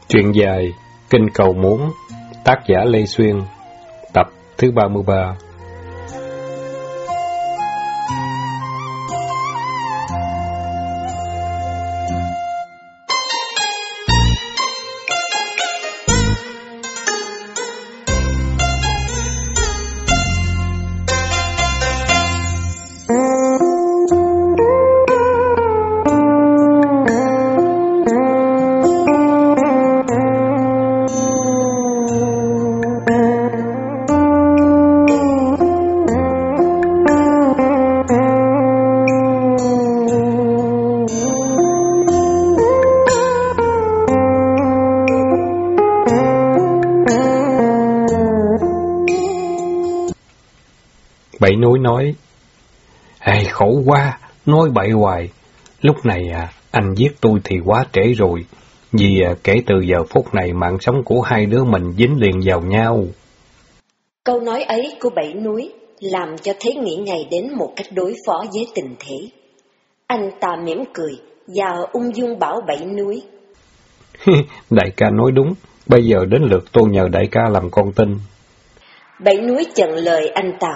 Truyện dài Kinh Cầu Muốn, tác giả Lê Xuyên, tập thứ 33. Bảy Núi nói: khổ quá, nói bậy hoài. Lúc này anh giết tôi thì quá trễ rồi, vì kể từ giờ phút này mạng sống của hai đứa mình dính liền vào nhau. Câu nói ấy của Bảy Núi làm cho Thế nghĩ ngay đến một cách đối phó với tình thế. Anh ta mỉm cười và ung dung bảo Bảy Núi: Đại ca nói đúng, bây giờ đến lượt tôi nhờ đại ca làm con tin. Bảy Núi chặn lời anh ta: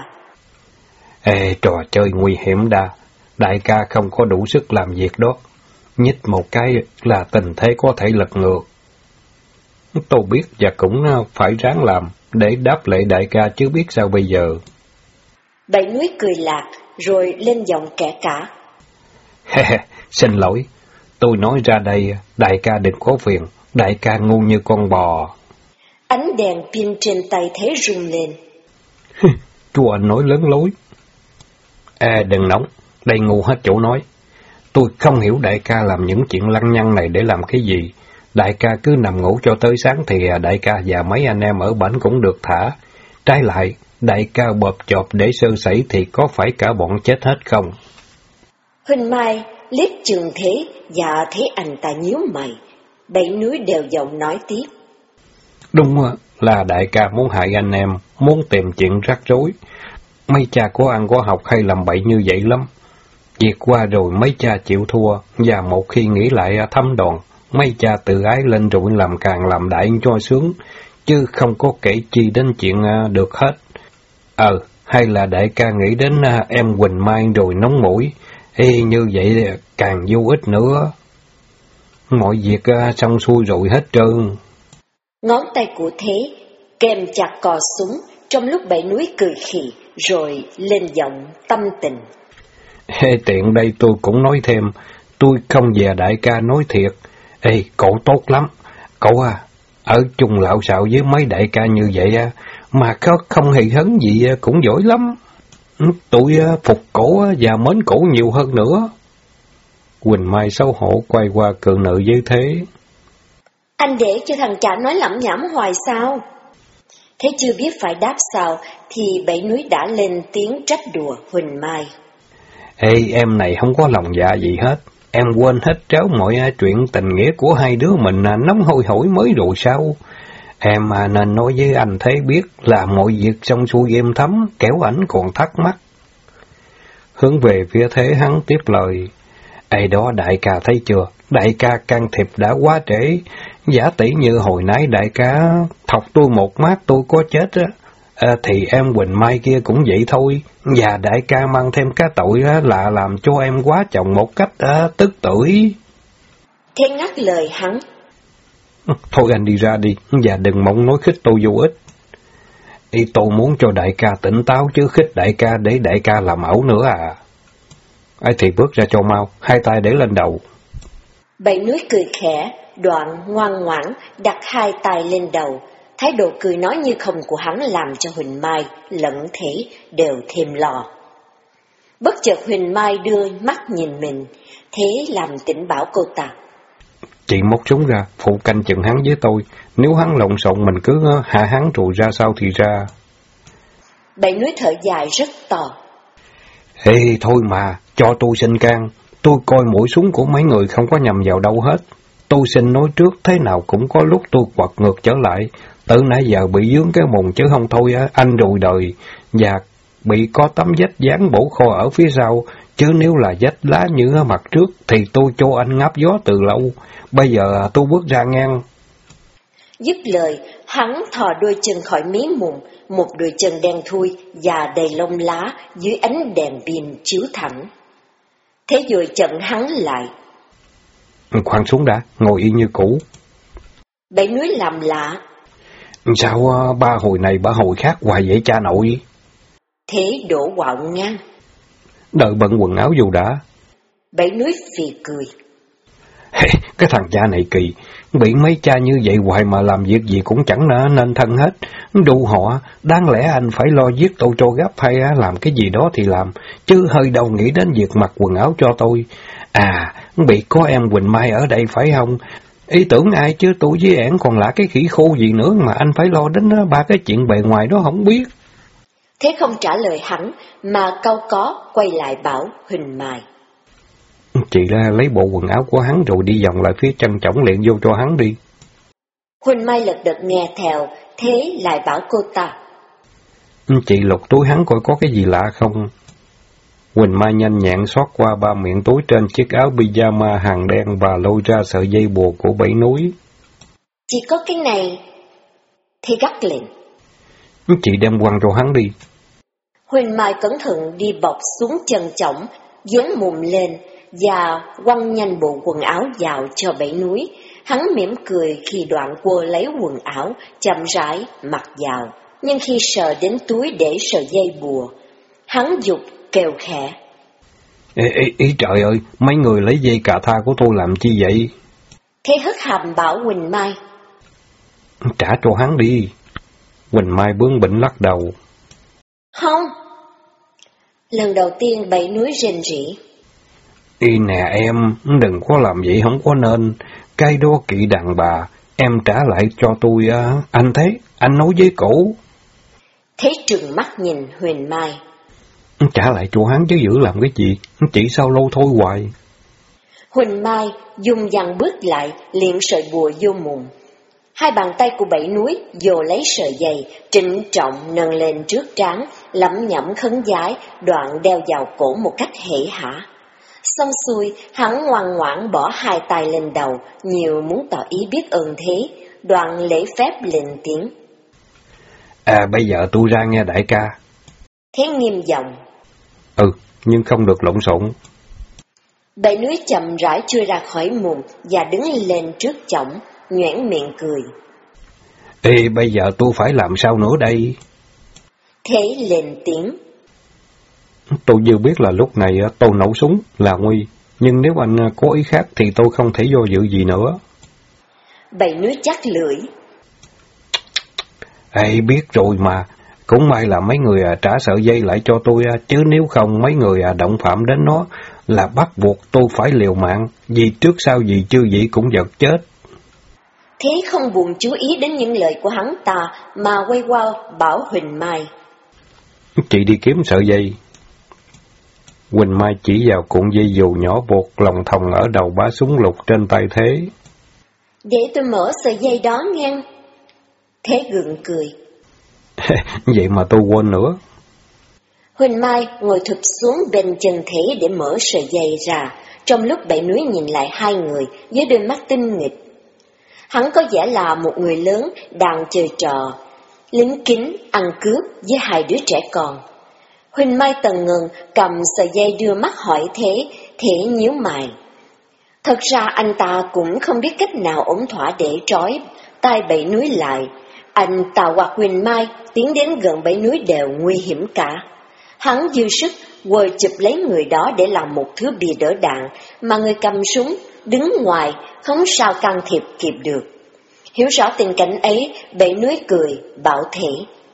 Trò chơi nguy hiểm đa, đại ca không có đủ sức làm việc đó. Nhích một cái là tình thế có thể lật ngược. Tôi biết và cũng phải ráng làm để đáp lễ đại ca chứ biết sao bây giờ. Bảy Núi cười lạc rồi lên giọng kẻ cả: Xin lỗi, tôi nói ra đây, đại ca đừng có phiền, đại ca ngu như con bò. Ánh đèn pin trên tay Thế rung lên. Chú anh nói lớn lối. Đừng nóng, đây ngu hết chỗ nói. Tôi không hiểu đại ca làm những chuyện lăng nhăng này để làm cái gì. Đại ca cứ nằm ngủ cho tới sáng thì đại ca và mấy anh em ở bển cũng được thả. Trái lại, đại ca bợp chộp để sơ sẩy thì có phải cả bọn chết hết không? Huỳnh Mai liếc chừng Thế và thấy anh ta nhíu mày. Bảy Núi đều giọng nói tiếp: Đúng là đại ca muốn hại anh em, muốn tìm chuyện rắc rối. Mấy cha có ăn có học hay làm bậy như vậy lắm. Việc qua rồi mấy cha chịu thua, và một khi nghĩ lại thấm đòn, mấy cha tự ái lên rồi làm càng làm đại cho sướng, chứ không có kể chi đến chuyện được hết. Hay là đại ca nghĩ đến em Huỳnh Mai rồi nóng mũi, như vậy càng vô ích nữa. Mọi việc xong xuôi rồi hết trơn. Ngón tay của Thế kèm chặt cò súng, trong lúc Bảy Núi cười khì, rồi lên giọng tâm tình: Tiện đây tôi cũng nói thêm, tôi không về đại ca nói thiệt. Cậu tốt lắm, cậu ở chung lạo xạo với mấy đại ca như vậy mà không hề hấn gì cũng giỏi lắm. Tôi phục cổ và mến cổ nhiều hơn nữa. Huỳnh Mai xấu hổ quay qua cự nữ với Thế: Anh để cho thằng chả nói lẩm nhẩm hoài sao? Thế chưa biết phải đáp sao thì Bảy Núi đã lên tiếng trách đùa Huỳnh Mai: Em này không có lòng dạ gì hết. Em quên hết tréo mọi chuyện tình nghĩa của hai đứa mình nóng hôi hổi mới rồi sao? Em nên nói với anh Thế biết là mọi việc xong xuôi êm thấm, kéo ảnh còn thắc mắc. Hướng về phía Thế hắn tiếp lời: Đó đại ca thấy chưa? Đại ca can thiệp đã quá trễ. Giả tỷ như hồi nãy đại ca thọc tôi một mát tôi có chết thì em Huỳnh Mai kia cũng vậy thôi. Và đại ca mang thêm cái tội là làm cho em quá chồng một cách tức tưởi. Thế ngắt lời hắn: Thôi anh đi ra đi, và đừng mong nói khích tôi vô ích. Tôi muốn cho đại ca tỉnh táo chứ khích đại ca để đại ca làm ẩu nữa thì bước ra cho mau, hai tay để lên đầu. Bảy Núi cười khẽ, đoạn ngoan ngoãn đặt hai tay lên đầu. Thái độ cười nói như không của hắn làm cho Huỳnh Mai lẫn Thế đều thêm lo. Bất chợt Huỳnh Mai đưa mắt nhìn mình, Thế làm tỉnh bảo cô ta: Chị móc súng ra, phụ canh chừng hắn với tôi. Nếu hắn lộn xộn mình cứ hạ hắn rồi ra sao thì ra. Bảy Núi thở dài rất to: Thôi mà, cho tôi xin can. Tôi coi mũi súng của mấy người không có nhầm vào đâu hết. Tôi xin nói trước, thế nào cũng có lúc tôi quật ngược trở lại. Từ nãy giờ bị dướng cái mùng chứ không thôi anh rồi đời. Và bị có tấm vết dán bổ kho ở phía sau. Chứ nếu là vết lá như mặt trước thì tôi cho anh ngáp gió từ lâu. Bây giờ tôi bước ra ngang. Dứt lời, hắn thò đôi chân khỏi mí mùng, một đôi chân đen thui và đầy lông lá dưới ánh đèn pin chiếu thẳng. Thế rồi chặn hắn lại. Khoan xuống đã, ngồi yên như cũ. Bảy núi làm lạ. Sao ba hồi này ba hồi khác hoài vậy cha nội? Thế đổ quạo ngang. Đợi bận quần áo dù đã. Bảy núi phì cười. Cái thằng cha này kỳ, bị mấy cha như vậy hoài mà làm việc gì cũng chẳng nên thân hết. Đu họ, đáng lẽ anh phải lo giết tôi cho gấp hay làm cái gì đó thì làm, chứ hơi đâu nghĩ đến việc mặc quần áo cho tôi. À, bị có em Quỳnh Mai ở đây phải không? Ý tưởng ai chứ tôi với ẻn còn là cái khỉ khô gì nữa mà anh phải lo đến ba cái chuyện bề ngoài đó không biết. Thế không trả lời hắn, mà cau có quay lại bảo Huỳnh Mai. Chị ra lấy bộ quần áo của hắn rồi đi vòng lại phía chân chổng liền vô cho hắn đi. Huỳnh Mai lật đật nghe theo, thế lại bảo cô ta. Chị lục túi hắn coi có cái gì lạ không? Huỳnh Mai nhanh nhẹn xót qua ba miệng túi trên chiếc áo pyjama hàng đen và lôi ra sợi dây bùa của Bảy Núi. Chỉ có cái này. Thì gắt lên. Chị đem quăng cho hắn đi. Huỳnh Mai cẩn thận đi bọc xuống chân chổng, dán mùng lên và quăng nhanh bộ quần áo vào cho Bảy Núi. Hắn mỉm cười khi đoạn quơ lấy quần áo, chậm rãi mặc vào. Nhưng khi sờ đến túi để sợi dây bùa, hắn giục kêu khẽ. Ý trời ơi, mấy người lấy dây cà tha của tôi làm chi vậy? Thế hất hàm bảo Huỳnh Mai. Trả cho hắn đi. Huỳnh Mai bướng bỉnh lắc đầu. Không. Lần đầu tiên Bảy Núi rên rỉ. Y nè em, đừng có làm vậy không có nên. Cái đó kỵ đàn bà, em trả lại cho tôi. Anh thấy, anh nói với cổ. Thế trừng mắt nhìn Huỳnh Mai. Trả lại cho hắn chứ giữ làm cái gì, chỉ sao lâu thôi hoài. Huỳnh Mai dùng dằn bước lại, liền sợi bùa vô mùng. Hai bàn tay của Bảy Núi vồ lấy sợi dây, trịnh trọng nâng lên trước trán, lẩm nhẩm khấn vái, đoạn đeo vào cổ một cách hể hả. Xong xuôi, hắn ngoan ngoãn bỏ hai tay lên đầu, nhiều muốn tỏ ý biết ơn thế, đoạn lễ phép lên tiếng. Bây giờ tôi ra nghe đại ca. Thế nghiêm giọng. Nhưng không được lộn xộn. Bảy Núi chậm rãi chui ra khỏi mùng và đứng lên trước chổng, nhoẻn miệng cười. Bây giờ tôi phải làm sao nữa đây? Thế lên tiếng. Tôi vừa biết là lúc này tôi nổ súng là nguy, nhưng nếu anh có ý khác thì tôi không thể do dự gì nữa. Bảy Núi chắc lưỡi. Biết rồi mà, cũng may là mấy người trả sợi dây lại cho tôi, chứ nếu không mấy người động phạm đến nó là bắt buộc tôi phải liều mạng, vì trước sau gì chưa gì cũng giật chết. Thế không buồn chú ý đến những lời của hắn ta mà quay qua bảo Huỳnh Mai. Chị đi kiếm sợi dây. Huỳnh Mai chỉ vào cuộn dây dù nhỏ buộc lòng thòng ở đầu bá súng lục trên tay Thế. Để tôi mở sợi dây đó nghe. Thế gượng cười. Vậy mà tôi quên nữa. Huỳnh Mai ngồi thụp xuống bên chân Thế để mở sợi dây ra, trong lúc Bảy Núi nhìn lại hai người với đôi mắt tinh nghịch. Hắn có vẻ là một người lớn đang chơi trò lính kính ăn cướp với hai đứa trẻ con. Huỳnh Mai tần ngần cầm sợi dây đưa mắt hỏi Thế, Thế nhíu mày. Thật ra anh ta cũng không biết cách nào ổn thỏa để trói tay Bảy Núi lại. Anh ta hoặc Huỳnh Mai tiến đến gần Bảy Núi đều nguy hiểm cả. Hắn dư sức quờ chụp lấy người đó để làm một thứ bìa đỡ đạn, mà người cầm súng đứng ngoài không sao can thiệp kịp được. Hiểu rõ tình cảnh ấy, Bảy Núi cười bảo Thế.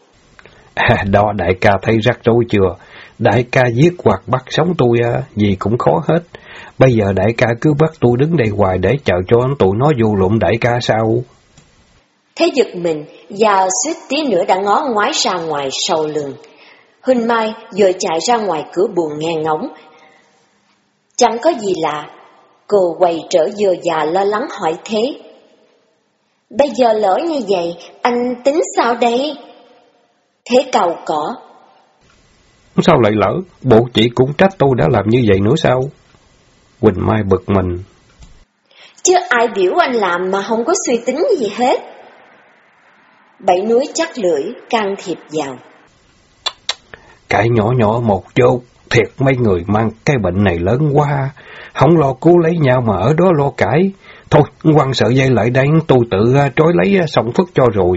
Đó đại ca thấy rắc rối chưa? Đại ca giết hoặc bắt sống tôi gì cũng khó hết. Bây giờ đại ca cứ bắt tôi đứng đây hoài để chờ cho tụi nó vô lụm đại ca sao? Thế giật mình và suýt tí nữa đã ngó ngoái ra ngoài sau lưng. Huỳnh Mai vừa chạy ra ngoài cửa buồng nghe ngóng. Chẳng có gì lạ, cô quay trở vừa và lo lắng hỏi Thế. Bây giờ lỡ như vậy, anh tính sao đây? Thế cầu cỏ. Sao lại lỡ? Bộ chị cũng trách tôi đã làm như vậy nữa sao? Huỳnh Mai bực mình. Chứ ai biểu anh làm mà không có suy tính gì hết. Bảy Núi chắc lưỡi can thiệp vào. Cãi nhỏ nhỏ một chút, thiệt mấy người mang cái bệnh này lớn quá, không lo cứu lấy nhau mà ở đó lo cãi. Thôi, quăng sợi dây lại đây, tôi tự trói lấy xong phức cho rồi.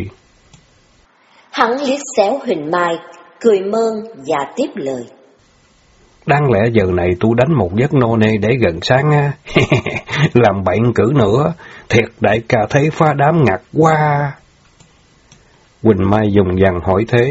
Hắn liếc xéo Huỳnh Mai, cười mơn và tiếp lời. Đáng lẽ giờ này tôi đánh một giấc nô nê để gần sáng á. Làm bệnh cử nữa, thiệt đại ca thấy phá đám ngặt quá. Huỳnh Mai dùng dằn hỏi thế.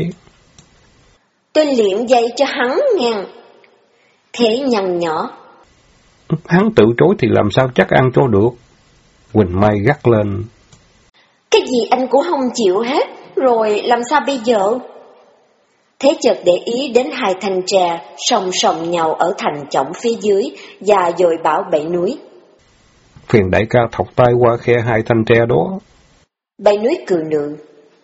Tôi liệm dây cho hắn ngang. Thế nhăn nhỏ. Hắn tự chối thì làm sao chắc ăn cho được. Huỳnh Mai gắt lên. Cái gì anh cũng không chịu hết, rồi làm sao bây giờ? Thế chợt để ý đến hai thanh tre song song nhau ở thành chõng phía dưới và dội bảo Bảy Núi. Phiền đại ca thọc tay qua khe hai thanh tre đó. Bảy Núi cười nựng.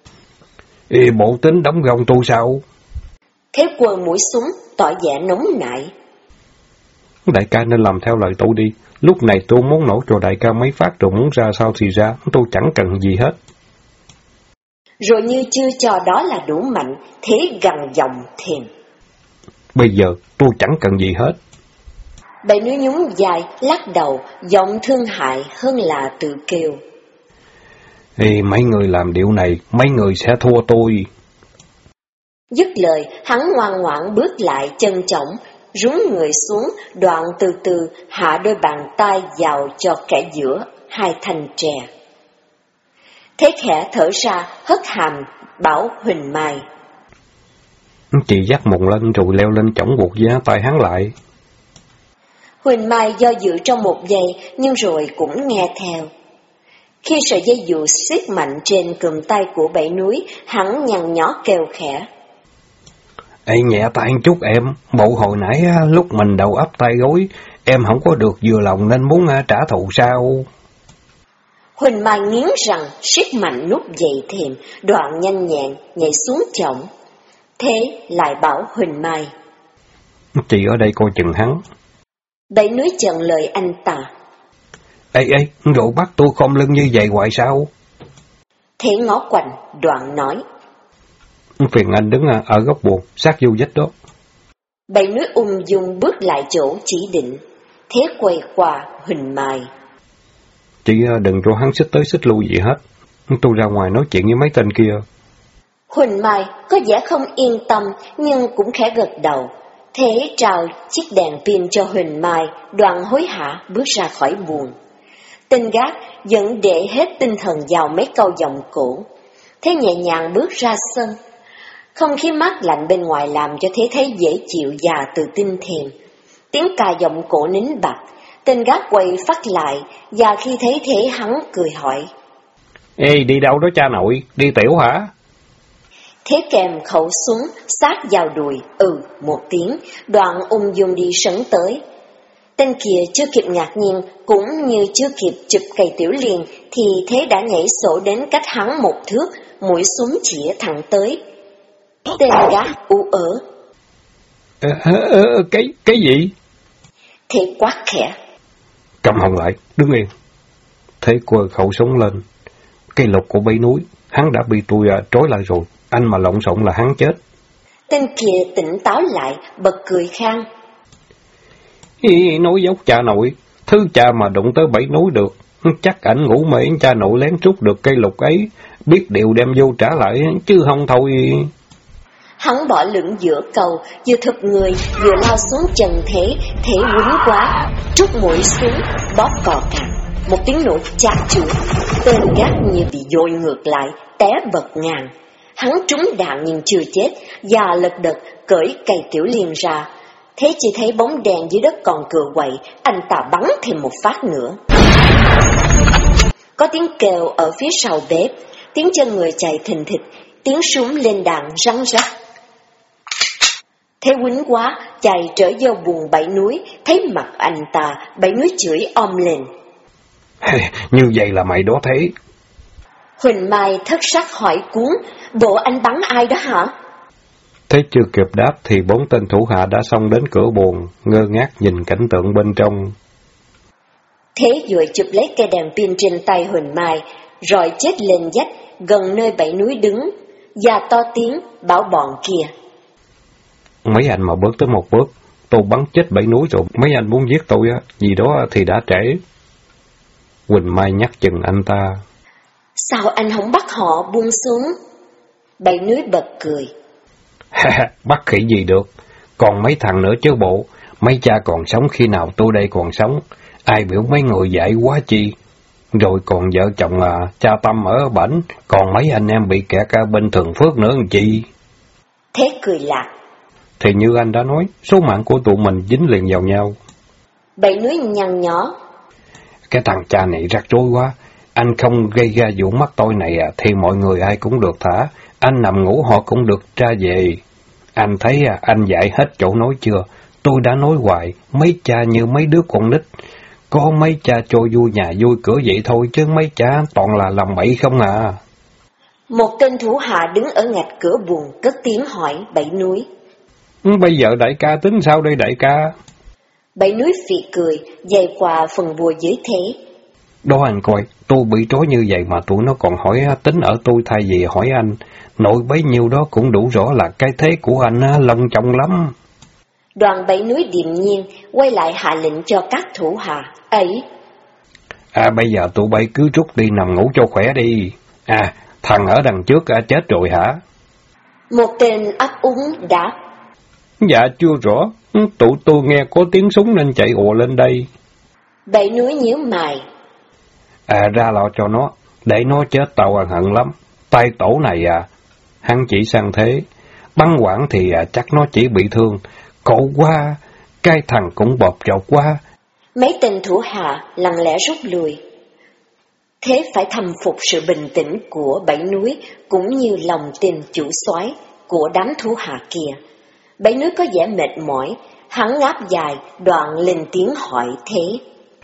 Bộ tính đóng gông tôi sao? Thế quơ mũi súng, tỏ vẻ nóng nảy. Đại ca nên làm theo lời tôi đi. Lúc này tôi muốn nổ cho đại ca mấy phát rồi muốn ra sao thì ra, tôi chẳng cần gì hết. Rồi như chưa cho đó là đủ mạnh, thế gằn giọng thèm. Bây giờ tôi chẳng cần gì hết. Bảy Núi nhún vai, lắc đầu, giọng thương hại hơn là tự kêu. Mấy người làm điệu này, mấy người sẽ thua tôi. Dứt lời, hắn ngoan ngoãn bước lại chân chổng, rúng người xuống, đoạn từ từ hạ đôi bàn tay vào cho kẻ giữa hai thanh tre. Thế khẽ thở ra, hất hàm, bảo Huỳnh Mai. Chị dắt mùng lên rồi leo lên chổng buộc giá tay hắn lại. Huỳnh Mai do dự trong một giây, nhưng rồi cũng nghe theo. Khi sợi dây dù siết mạnh trên cùm tay của Bảy Núi, hắn nhăn nhó kêu khẽ. Nhẹ tay chút em, bộ hồi nãy lúc mình đầu ấp tay gối, em không có được vừa lòng nên muốn trả thù sao? Huỳnh Mai nghiến răng, siết mạnh nút dây thềm, đoạn nhanh nhẹn nhảy xuống chổng. Thế lại bảo Huỳnh Mai. Chị ở đây coi chừng hắn. Bảy Núi chặn lời anh ta. Rồi bắt tôi khom lưng như vậy hoài sao? Thế ngó quạnh, đoạn nói. Phiền anh đứng ở góc buồng, sát vô vách đó. Bảy Núi ung dung bước lại chỗ chỉ định. Thế quay qua Huỳnh Mai. Chị đừng cho hắn xích tới xích lui gì hết. Tôi ra ngoài nói chuyện với mấy tên kia. Huỳnh Mai có vẻ không yên tâm, nhưng cũng khẽ gật đầu. Thế trao chiếc đèn pin cho Huỳnh Mai, đoạn hối hả bước ra khỏi buồng. Tên gác vẫn để hết tinh thần vào mấy câu giọng cổ. Thế nhẹ nhàng bước ra sân. Không khí mát lạnh bên ngoài làm cho Thế thấy dễ chịu và tự tin thèm. Tiếng cà giọng cổ nín bặt. Tên gác quay phát lại, và khi thấy Thế hắn cười hỏi. Đi đâu đó cha nội, đi tiểu hả? Thế kèm khẩu súng sát vào đùi, một tiếng, đoạn ung dung đi sấn tới. Tên kia chưa kịp ngạc nhiên, cũng như chưa kịp chụp cây tiểu liền, thì Thế đã nhảy sổ đến cách hắn một thước, mũi súng chĩa thẳng tới. Tên gác ú ớ. Cái gì? Thế quát khẽ. Cầm họng lại, đứng yên. Thế quơ khẩu súng lên. Cây lục của Bảy Núi, hắn đã bị tôi trói lại rồi, anh mà lộn xộn là hắn chết. Tên kia tỉnh táo lại, bật cười khang. Nói dốc cha nội, thứ cha mà đụng tới Bảy Núi được, chắc ảnh ngủ mê cha nội lén trút được cây lục ấy, biết điều đem vô trả lại, chứ không thôi. Hắn bỏ lửng giữa cầu, vừa thụp người, vừa lao xuống chân Thế, Thế quýnh quá, trút mũi xuống, bóp cò cạp. Một tiếng nổ chát chúa, tên gác như bị dội ngược lại, té bật ngang. Hắn trúng đạn nhưng chưa chết, và lật đật cởi cây tiểu liên ra. Thế chỉ thấy bóng đèn dưới đất còn cựa quậy, anh ta bắn thêm một phát nữa. Có tiếng kêu ở phía sau bếp, tiếng chân người chạy thình thịch, tiếng súng lên đạn răng rắc. Thế quýnh quá, chạy trở vô buồng Bảy Núi, thấy mặt anh ta, Bảy Núi chửi om lên. Như vậy là mày đó Thế. Huỳnh Mai thất sắc hỏi cuốn, bộ anh bắn ai đó hả? Thế chưa kịp đáp thì 4 tên thủ hạ đã xông đến cửa buồng, ngơ ngác nhìn cảnh tượng bên trong. Thế vừa chụp lấy cây đèn pin trên tay Huỳnh Mai, rồi chết lên vách gần nơi Bảy Núi đứng, và to tiếng bảo bọn kia. Mấy anh mà bước tới một bước, tôi bắn chết Bảy Núi rồi, mấy anh muốn giết tôi á, vì đó thì đã trễ. Quỳnh Mai nhắc chừng anh ta. Sao anh không bắt họ buông xuống? Bảy Núi bật cười. Bắt khỉ gì được, còn mấy thằng nữa chứ bộ, mấy cha còn sống khi nào tôi đây còn sống, ai biểu mấy người dạy quá chi. Rồi còn vợ chồng cha Tâm ở bển, còn mấy anh em bị kẹt ở bên Thường Phước nữa làm chi. Thế cười lạc. Thì như anh đã nói, số mạng của tụi mình dính liền vào nhau. Bảy Núi nhăn nhó. Cái thằng cha này rắc rối quá, anh không gây ra vụ mắc tôi này thì mọi người ai cũng được thả, anh nằm ngủ họ cũng được ra về. Anh thấy anh dạy hết chỗ nói chưa, tôi đã nói hoài, mấy cha như mấy đứa con nít, có mấy cha cho vui nhà vui cửa vậy thôi, chứ mấy cha toàn là làm bậy không à. Một tên thủ hạ đứng ở ngạch cửa buồng cất tiếng hỏi Bảy Núi. Bây giờ đại ca tính sao đây đại ca? Bảy Núi phì cười, dày qua phần bùa dưới thế. Đó anh coi, tôi bị trói như vậy mà tụi nó còn hỏi tính ở tôi thay vì hỏi anh. Nội bấy nhiêu đó cũng đủ rõ là cái thế của anh long trọng lắm. Đoàn Bảy Núi điềm nhiên quay lại hạ lệnh cho các thủ hạ ấy. Bây giờ tụi bay cứ rút đi nằm ngủ cho khỏe đi. Thằng ở đằng trước chết rồi hả? Một tên ấp úng đáp. Dạ chưa rõ, tụi tôi nghe có tiếng súng nên chạy ùa lên đây. Bảy Núi nhíu mày. Ra lo cho nó, để nó chết tao hận lắm. Tay tổ này hắn chỉ sang thế, bắn quảng thì chắc nó chỉ bị thương. Cậu quá, cái thằng cũng bọt chọc quá. Mấy tên thủ hạ lặng lẽ rút lui. Thế phải thầm phục sự bình tĩnh của Bảy Núi cũng như lòng tin chủ soái của đám thủ hạ kia. Bảy Núi có vẻ mệt mỏi, hắn ngáp dài, đoạn lên tiếng hỏi Thế.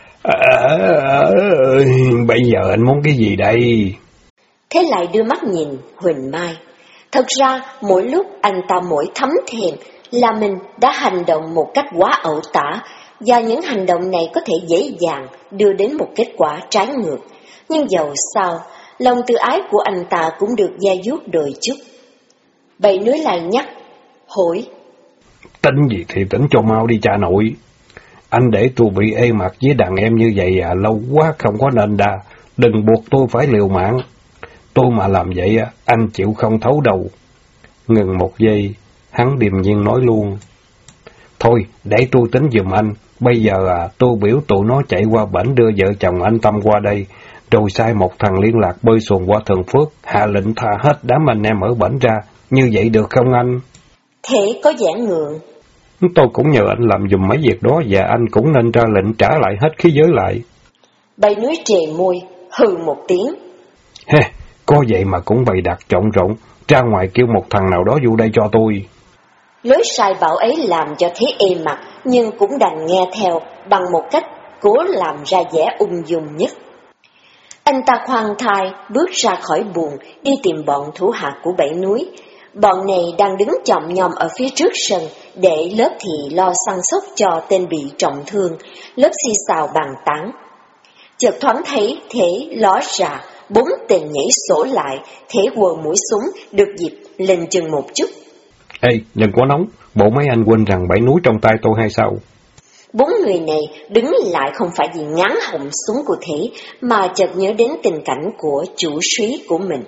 Bây giờ anh muốn cái gì đây? Thế lại đưa mắt nhìn Huỳnh Mai. Thật ra mỗi lúc anh ta mỗi thấm thèm là mình đã hành động một cách quá ẩu tả, và những hành động này có thể dễ dàng đưa đến một kết quả trái ngược. Nhưng dầu sao, lòng tự ái của anh ta cũng được gia vuốt đôi chút. Bảy Núi lại nhắc, hỏi. Tính gì thì tính cho mau đi cha nội. Anh để tôi bị ê mặt với đàn em như vậy lâu quá không có nên đa. Đừng buộc tôi phải liều mạng. Tôi mà làm vậy anh chịu không thấu đâu. Ngừng một giây, hắn điềm nhiên nói luôn. Thôi, để tôi tính giùm anh. Bây giờ tôi biểu tụi nó chạy qua bển đưa vợ chồng anh Tâm qua đây, rồi sai một thằng liên lạc bơi xuồng qua Thường Phước, hạ lệnh tha hết đám anh em ở bển ra. Như vậy được không anh? Thế có vẻ ngượng. Tôi cũng nhờ anh làm giùm mấy việc đó, và anh cũng nên ra lệnh trả lại hết khí giới lại. Bảy Núi trề môi, hừ một tiếng. Có vậy mà cũng bày đặt trộn rộn, ra ngoài kêu một thằng nào đó vô đây cho tôi. Lối sai bảo ấy làm cho Thế êm mặt, nhưng cũng đành nghe theo bằng một cách cố làm ra vẻ ung dung nhất. Anh ta khoan thai bước ra khỏi buồng, đi tìm bọn thủ hạ của Bảy Núi. Bọn này đang đứng chòm nhòm ở phía trước sân, để lớp thì lo săn sóc cho tên bị trọng thương, lớp xì xào bàn tán. Chợt thoáng thấy Thế ló ra, 4 tên nhảy sổ lại, Thế quờ mũi súng, được dịp lên chừng một chút. Ê, đừng có nóng, bộ mấy anh quên rằng Bảy Núi trong tay tôi hay sao? 4 người này đứng lại không phải vì ngán họng súng của Thế, mà chợt nhớ đến tình cảnh của chủ suý của mình.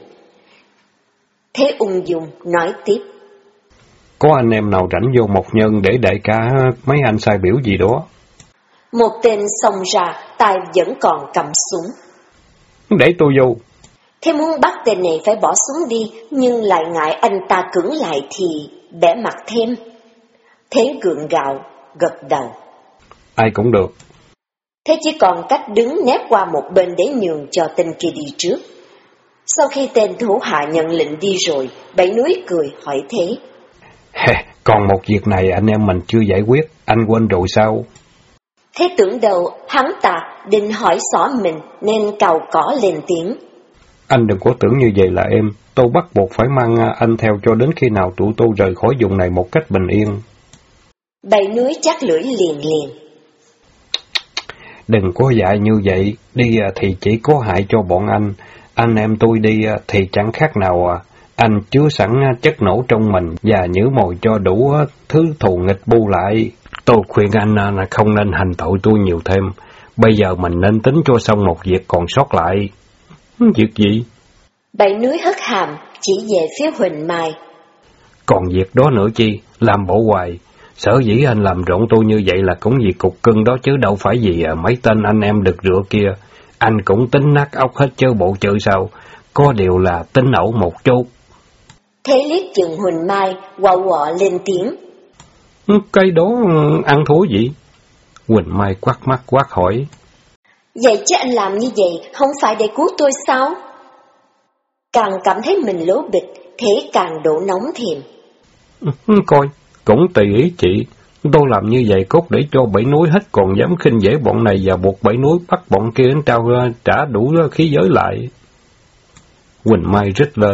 Thế ung dung nói tiếp. Có anh em nào rảnh vô một nhân để đại ca mấy anh sai biểu gì đó? Một tên xông ra, tay vẫn còn cầm súng. Để tôi vô. Thế muốn bắt tên này phải bỏ súng đi, nhưng lại ngại anh ta cưỡng lại thì bẻ mặt thêm. Thế gượng gạo, gật đầu. Ai cũng được. Thế chỉ còn cách đứng nép qua một bên để nhường cho tên kia đi trước. Sau khi tên thủ hạ nhận lệnh đi rồi, Bảy Núi cười hỏi Thế. Còn một việc này anh em mình chưa giải quyết, anh quên rồi sao? Thế tưởng đầu hắn ta định hỏi xỏ mình nên càu cỏ lên tiếng. Anh đừng có tưởng như vậy là em, tôi bắt buộc phải mang anh theo cho đến khi nào tụi tôi rời khỏi vùng này một cách bình yên. Bảy Núi chắc lưỡi liền liền. Đừng có dại như vậy, đi thì chỉ có hại cho bọn anh. Anh em tôi đi thì chẳng khác nào anh chứa sẵn chất nổ trong mình và nhử mồi cho đủ thứ thù nghịch bu lại. Tôi khuyên anh không nên hành tội tôi nhiều thêm. Bây giờ mình nên tính cho xong một việc còn sót lại. Việc gì? Bảy núi hất hàm, chỉ về phía Huỳnh Mai. Còn việc đó nữa chi, làm bộ hoài. Sở dĩ anh làm rộn tôi như vậy là cũng vì cục cưng đó chứ đâu phải vì mấy tên anh em đực rửa kia. Anh cũng tính nát óc hết chứ bộ chữ sao. Có điều là tính ẩu một chút. Thế liếc chừng Huỳnh Mai, quạo quọ lên tiếng. Cái đó ăn thua gì? Huỳnh Mai quắt mắt quát hỏi. Vậy chứ anh làm như vậy không phải để cứu tôi sao? Càng cảm thấy mình lố bịch, thế càng đổ nóng thêm. Coi, cũng tùy ý chị. Tôi làm như vậy cốt để cho Bảy Núi hết còn dám khinh dễ bọn này và buộc Bảy Núi bắt bọn kia đến trả đủ khí giới lại. Huỳnh Mai rít lên.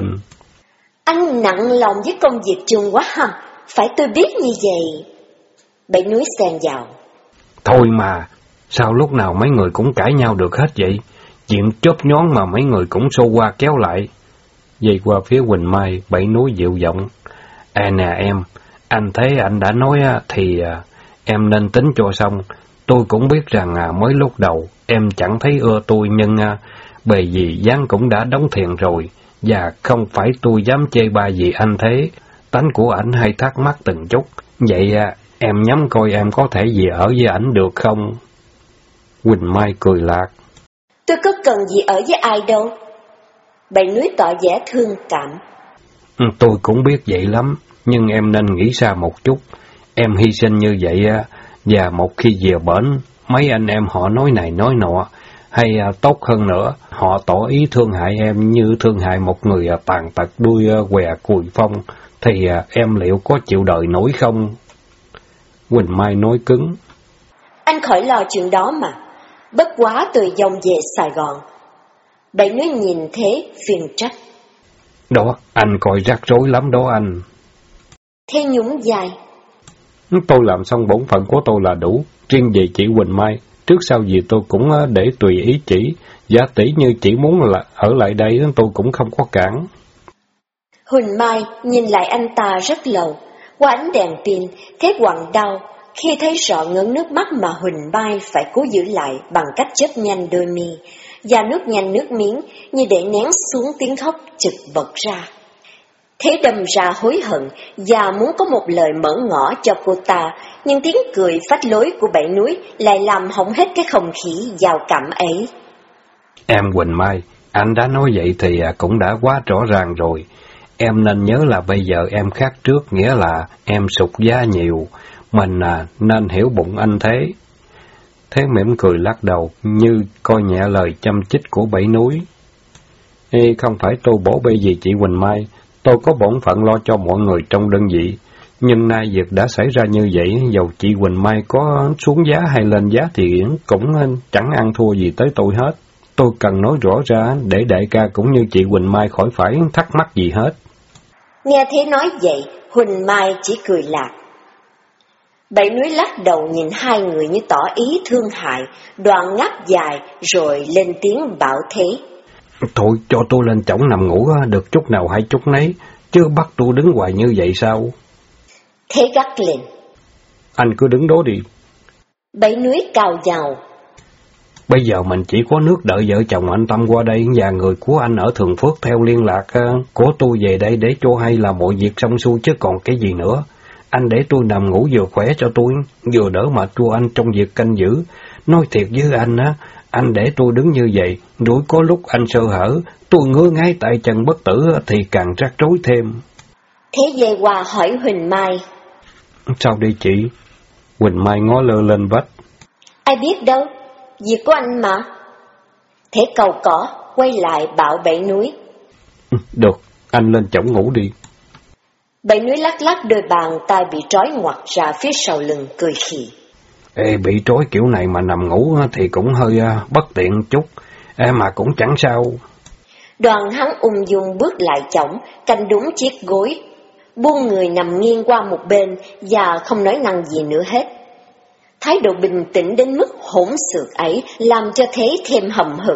Anh nặng lòng với công việc chung quá ha, phải tôi biết như vậy. Bảy Núi xen vào. Thôi mà, sao lúc nào mấy người cũng cãi nhau được hết vậy? Chuyện chớp nhón mà mấy người cũng xô qua kéo lại. Dây qua phía Huỳnh Mai, Bảy Núi dịu giọng. Nè em, anh thấy anh đã nói thì em nên tính cho xong. Tôi cũng biết rằng mới lúc đầu em chẳng thấy ưa tôi nhưng bề gì dáng cũng đã đóng thiền rồi. Và không phải tôi dám chê bai gì anh thế. Tánh của ảnh hay thắc mắc từng chút. Vậy em nhắm coi em có thể về ở với ảnh được không? Huỳnh Mai cười lạc. Tôi có cần gì ở với ai đâu. Bảy Núi tỏ vẻ thương cảm. Tôi cũng biết vậy lắm, nhưng em nên nghĩ xa một chút. Em hy sinh như vậy và một khi về bển, mấy anh em họ nói này nói nọ, hay tốt hơn nữa, họ tỏ ý thương hại em như thương hại một người tàn tật đuôi què cùi phong, thì em liệu có chịu đợi nổi không? Huỳnh Mai nói cứng. Anh khỏi lo chuyện đó mà, bất quá tôi dòng về Sài Gòn. Bảy Núi nhìn thế phiền trách. Đó, anh coi rắc rối lắm đó anh. Thế nhún vai. Tôi làm xong bổn phận của tôi là đủ. Riêng về chị Huỳnh Mai, trước sau gì tôi cũng để tùy ý chị. Giả tỷ như chị muốn ở lại đây tôi cũng không có cản. Huỳnh Mai nhìn lại anh ta rất lâu. Qua ánh đèn pin, thế quặn đau khi thấy rõ ngấn nước mắt mà Huỳnh Mai phải cố giữ lại bằng cách chớp nhanh đôi mi và nuốt nhanh nước miếng như để nén xuống tiếng khóc chực bật ra. Thế đâm ra hối hận và muốn có một lời mở ngỏ cho cô ta, nhưng tiếng cười phách lối của Bảy Núi lại làm hỏng hết cái không khí giao cảm ấy. Em Huỳnh Mai, anh đã nói vậy thì cũng đã quá rõ ràng rồi. Em nên nhớ là bây giờ em khác trước, nghĩa là em sụt giá nhiều. Mình nên hiểu bụng anh thế. Thế mỉm cười lắc đầu, như coi nhẹ lời chăm chích của Bảy Núi. Ê, không phải tôi bổ bê gì chị Huỳnh Mai, tôi có bổn phận lo cho mọi người trong đơn vị. Nhưng nay việc đã xảy ra như vậy, dầu chị Huỳnh Mai có xuống giá hay lên giá thì cũng chẳng ăn thua gì tới tôi hết. Tôi cần nói rõ ra để đại ca cũng như chị Huỳnh Mai khỏi phải thắc mắc gì hết. Nghe thế nói vậy, Huỳnh Mai chỉ cười lạc. Bảy Núi lắc đầu nhìn hai người như tỏ ý thương hại, đoạn ngáp dài rồi lên tiếng bảo thế. Thôi cho tôi lên chõng nằm ngủ được chút nào hay chút nấy, chứ bắt tôi đứng hoài như vậy sao? Thế gắt lên. Anh cứ đứng đó đi. Bảy Núi cào nhào. Bây giờ mình chỉ có nước đợi vợ chồng anh Tâm qua đây và người của anh ở Thường Phước theo liên lạc của tôi về đây để cho hay là mọi việc xong xuôi chứ còn cái gì nữa. Anh để tôi nằm ngủ vừa khỏe cho tôi, vừa đỡ mệt cho anh trong việc canh giữ. Nói thiệt với anh để tôi đứng như vậy, rồi có lúc anh sơ hở, tôi ngứa ngáy tay chân bất tử thì càng rắc rối thêm. Thế về qua hỏi Huỳnh Mai. Sao đi chị? Huỳnh Mai ngó lơ lên vách. Ai biết đâu, việc của anh mà. Thế cầu cỏ, quay lại bảo Bảy Núi. Được, anh lên chõng ngủ đi. Bảy Núi lắc lắc đôi bàn tay bị trói ngoặt ra phía sau lưng cười khì. Ê, bị trói kiểu này mà nằm ngủ thì cũng hơi bất tiện chút, mà cũng chẳng sao. Đoàn hắn ung dung bước lại chõng, canh đúng chiếc gối, buông người nằm nghiêng qua một bên và không nói năng gì nữa hết. Thái độ bình tĩnh đến mức hỗn xược ấy làm cho Thế thêm hậm hực,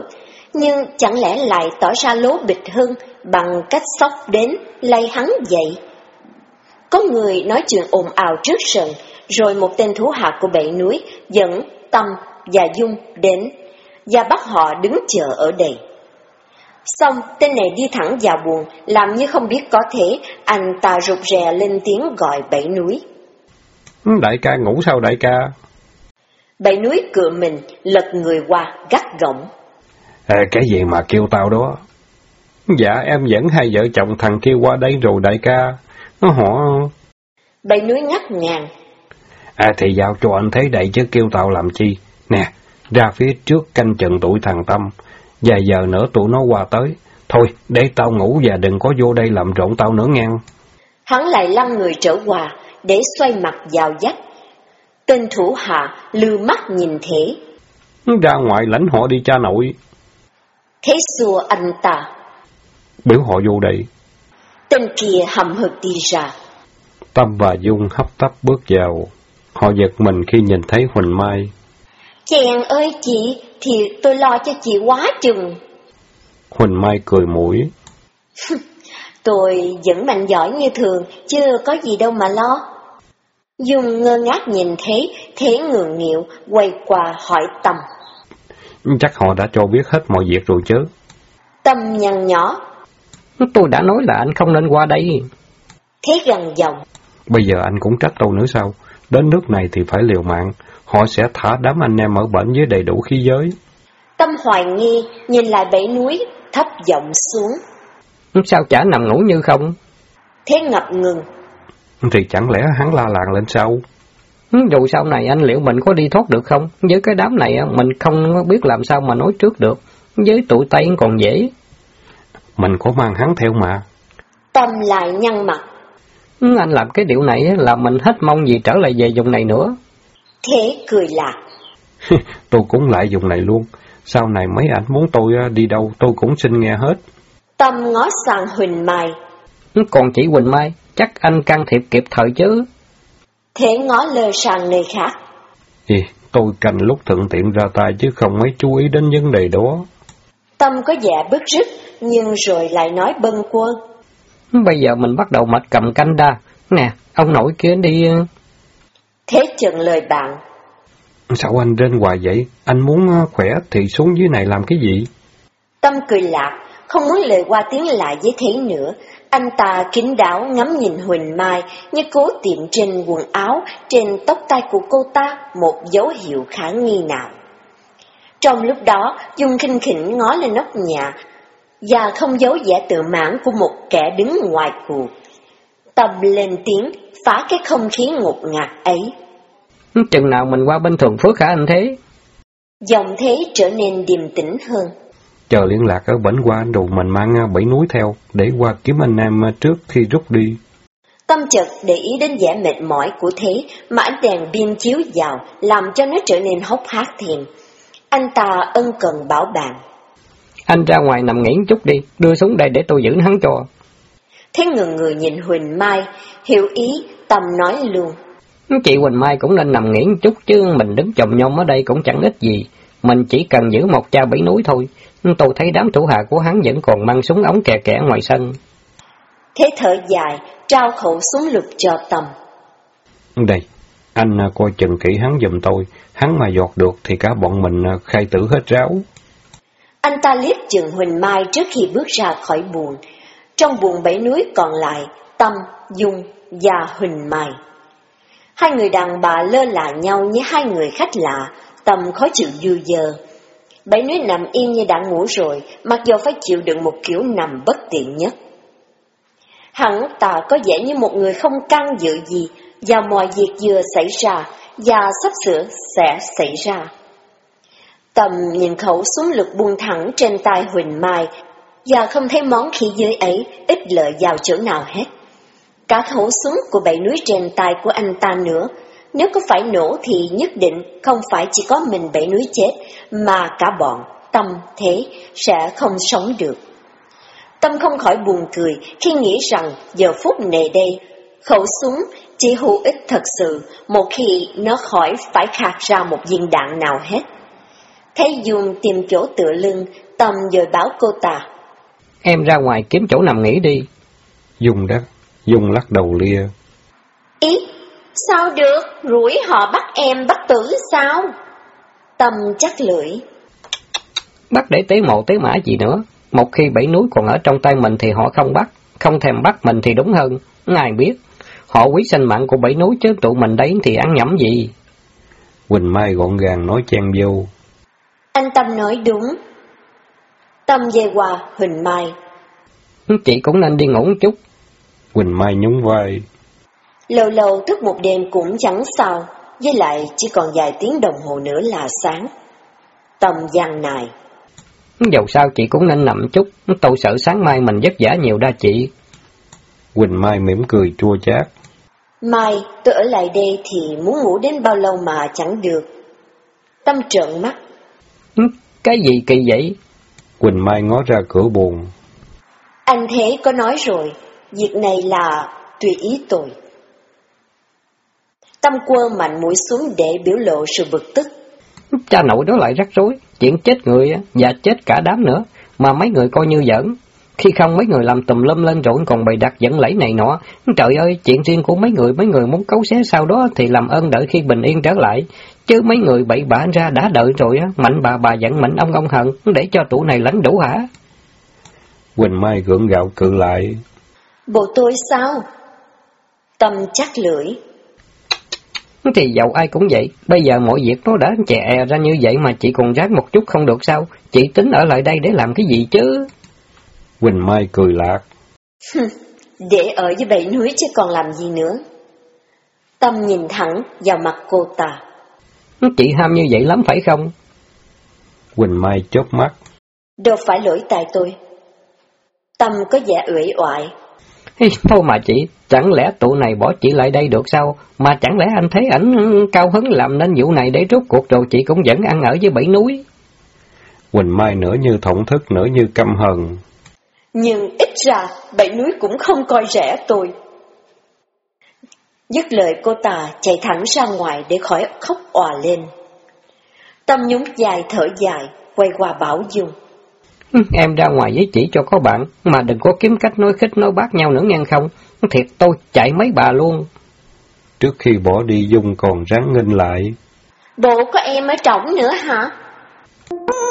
nhưng chẳng lẽ lại tỏ ra lố bịch hơn bằng cách xốc đến lay hắn dậy? Có người nói chuyện ồn ào trước sân, rồi một tên thủ hạ của Bảy Núi dẫn Tâm và Dung đến và bắt họ đứng chờ ở đây. Xong, tên này đi thẳng vào buồng, làm như không biết có thế, anh ta rụt rè lên tiếng gọi Bảy Núi. Đại ca ngủ sao đại ca? Bảy Núi cựa mình, lật người qua, gắt gỏng. Cái gì mà kêu tao đó? Dạ em dẫn hai vợ chồng thằng kia qua đây rồi đại ca. Họ... Bảy Núi ngắt ngàn. Thì giao cho anh thấy đây chứ kêu tao làm chi? Nè, ra phía trước canh chừng tụi thằng Tâm. Vài giờ nữa tụi nó qua tới. Thôi, để tao ngủ và đừng có vô đây làm rộn tao nữa ngang. Hắn lại lăn người trở qua, để xoay mặt vào vách. Tên thủ hạ lừ mắt nhìn thế. Ra ngoài lãnh họ đi cha nội. Thế xua anh ta. Biểu họ vô đây. Tên kia hậm hực đi ra. Tâm và Dung hấp tấp bước vào. Họ giật mình khi nhìn thấy Huỳnh Mai. Chàng ơi chị, thì tôi lo cho chị quá chừng. Huỳnh Mai cười mũi. Tôi vẫn mạnh giỏi như thường, chưa có gì đâu mà lo. Dung ngơ ngác nhìn thấy, thế ngượng nghịu, quay qua hỏi Tâm. Chắc họ đã cho biết hết mọi việc rồi chứ. Tâm nhăn nhỏ. Tôi đã nói là anh không nên qua đây. Thế gần giọng. Bây giờ anh cũng trách tôi nữa sao? Đến nước này thì phải liều mạng. Họ sẽ thả đám anh em ở bển với đầy đủ khí giới. Tâm hoài nghi, nhìn lại Bảy Núi, thấp giọng xuống. Sao chả nằm ngủ như không? Thế ngập ngừng. Thì chẳng lẽ hắn la làng lên sao? Dù sau này anh liệu mình có đi thoát được không? Với cái đám này mình không biết làm sao mà nói trước được. Với tụi Tây còn dễ. Mình có mang hắn theo mà. Tâm lại nhăn mặt. Anh làm cái điệu này là mình hết mong gì trở lại về vùng này nữa. Thế cười lạc. Tôi cũng lại vùng này luôn. Sau này mấy anh muốn tôi đi đâu tôi cũng xin nghe hết. Tâm ngó sang Huỳnh Mai. Còn chị Huỳnh Mai, chắc anh can thiệp kịp thời chứ. Thế ngó lơ sang nơi khác. Tôi canh lúc thuận tiện ra tay chứ không mấy chú ý đến vấn đề đó. Tâm có vẻ bứt rứt, nhưng rồi lại nói bâng quơ. Bây giờ mình bắt đầu mệt cầm canh đa. Nè, ông nội kia đi... Thế chừng lời bạn. Sao anh trên hoài vậy? Anh muốn khỏe thì xuống dưới này làm cái gì? Tâm cười lạc, không muốn lời qua tiếng lại với Thế nữa. Anh ta kín đáo ngắm nhìn Huỳnh Mai như cố tìm trên quần áo, trên tóc tai của cô ta một dấu hiệu khả nghi nào. Trong lúc đó, Dung khinh khỉnh ngó lên nóc nhà và không giấu vẻ tự mãn của một kẻ đứng ngoài cuộc. Tâm lên tiếng phá cái không khí ngột ngạt ấy. Chừng nào mình qua bên Thường Phước hả anh Thế? Giọng Thế trở nên điềm tĩnh hơn. Chờ liên lạc ở bển qua rồi mình mang Bảy Núi theo để qua kiếm anh em trước khi rút đi. Tâm chợt để ý đến vẻ mệt mỏi của Thế mà ánh đèn pin chiếu vào làm cho nó trở nên hốc hác thêm. Anh ta ân cần bảo bạn. Anh ra ngoài nằm nghỉ chút đi, đưa xuống đây để tôi giữ hắn cho. Thế ngừng người nhìn Huỳnh Mai, hiểu ý, Tâm nói luôn. Chị Huỳnh Mai cũng nên nằm nghỉ chút chứ mình đứng chồng nhông ở đây cũng chẳng ích gì. Mình chỉ cần giữ một cha Bảy Núi thôi. Tôi thấy đám thủ hạ của hắn vẫn còn mang súng ống kè kẽ ngoài sân. Thế thở dài, trao khẩu súng lục cho Tâm. Đây, anh coi chừng kỹ hắn giùm tôi. Hắn mà giọt được thì cả bọn mình khai tử hết ráo. Anh ta liếc chừng Huỳnh Mai trước khi bước ra khỏi buồng. Trong buồng Bảy Núi còn lại, Tâm, Dung và Huỳnh Mai. Hai người đàn bà lơ là nhau như hai người khách lạ, Tâm khó chịu dư dơ. Bảy Núi nằm yên như đã ngủ rồi, mặc dù phải chịu đựng một kiểu nằm bất tiện nhất. Hắn ta có vẻ như một người không can dự gì, và mọi việc vừa xảy ra, và sắp sửa sẽ xảy ra. Tâm nhìn khẩu súng lục buông thẳng trên tay Huỳnh Mai, và không thấy món khí giới ấy ít lợi vào chỗ nào hết. Cả khẩu súng của Bảy Núi trên tay của anh ta nữa, nếu có phải nổ thì nhất định không phải chỉ có mình Bảy Núi chết, mà cả bọn, Tâm, Thế sẽ không sống được. Tâm không khỏi buồn cười khi nghĩ rằng giờ phút này đây, khẩu súng chỉ hữu ích thật sự một khi nó khỏi phải khạc ra một viên đạn nào hết. Thấy Dung tìm chỗ tựa lưng, Tâm rồi bảo cô ta. Em ra ngoài kiếm chỗ nằm nghỉ đi. Dung lắc đầu lia. Ý, sao được, rủi họ bắt em bắt tử sao? Tâm chắc lưỡi. Bắt để tế mộ tế mã gì nữa. Một khi 7 núi còn ở trong tay mình thì họ không bắt, không thèm bắt mình thì đúng hơn. Ngài biết, họ quý sinh mạng của 7 núi chứ tụi mình đấy thì ăn nhẩm gì. Quỳnh Mai gọn gàng nói chen vô. Anh Tâm nói đúng. Tâm về qua Huỳnh Mai. Chị cũng nên đi ngủ một chút. Quỳnh Mai nhún vai. Lâu lâu thức một đêm cũng chẳng sao, với lại chỉ còn vài tiếng đồng hồ nữa là sáng. Tâm gian nài. Dầu sao chị cũng nên nằm chút, tôi sợ sáng mai mình vất vả nhiều đa chị. Quỳnh Mai mỉm cười chua chát. Mai, tôi ở lại đây thì muốn ngủ đến bao lâu mà chẳng được. Tâm trợn mắt. Cái gì kỳ vậy? Quỳnh Mai ngó ra cửa buồn. Anh thế có nói rồi, việc này là tùy ý tôi. Tâm quơ mạnh mũi xuống để biểu lộ sự bực tức. Cha nội đó lại rắc rối, chuyện chết người và chết cả đám nữa, mà mấy người coi như giỡn. Khi không mấy người làm tùm lum lên rồi còn bày đặt dẫn lẫy này nọ. Trời ơi, chuyện riêng của mấy người muốn cấu xé sau đó thì làm ơn đợi khi bình yên trở lại. Chứ mấy người bậy bạ ra đã đợi rồi mạnh bà giận mạnh ông hận, để cho tụi này lãnh đủ hả? Quỳnh Mai gượng gạo cự lại. Bộ tôi sao? Tâm chắc lưỡi. Thì dầu ai cũng vậy, bây giờ mọi việc nó đã chè ra như vậy mà chị còn ráng một chút không được sao? Chị tính ở lại đây để làm cái gì chứ? Quỳnh Mai cười lạc. Để ở với 7 núi chứ còn làm gì nữa. Tâm nhìn thẳng vào mặt cô ta. Chị ham như vậy lắm phải không? Quỳnh Mai chớp mắt. Đâu phải lỗi tại tôi. Tâm có vẻ uể oải. Thôi mà chị, chẳng lẽ tụi này bỏ chị lại đây được sao? Mà chẳng lẽ anh thấy ảnh cao hứng làm nên vụ này để rốt cuộc rồi chị cũng vẫn ăn ở với 7 núi? Quỳnh Mai nửa như thổn thức nửa như căm hờn. Nhưng ít ra 7 núi cũng không coi rẻ tôi. Dứt lời cô ta chạy thẳng ra ngoài để khỏi khóc òa lên. Tâm nhún dài thở dài, quay qua bảo Dung. Em ra ngoài với chị cho có bạn, mà đừng có kiếm cách nói khích nói bác nhau nữa nghe không? Thiệt tôi chạy mấy bà luôn. Trước khi bỏ đi Dung còn ráng nghênh lại. Bộ có em ở trỏng nữa hả?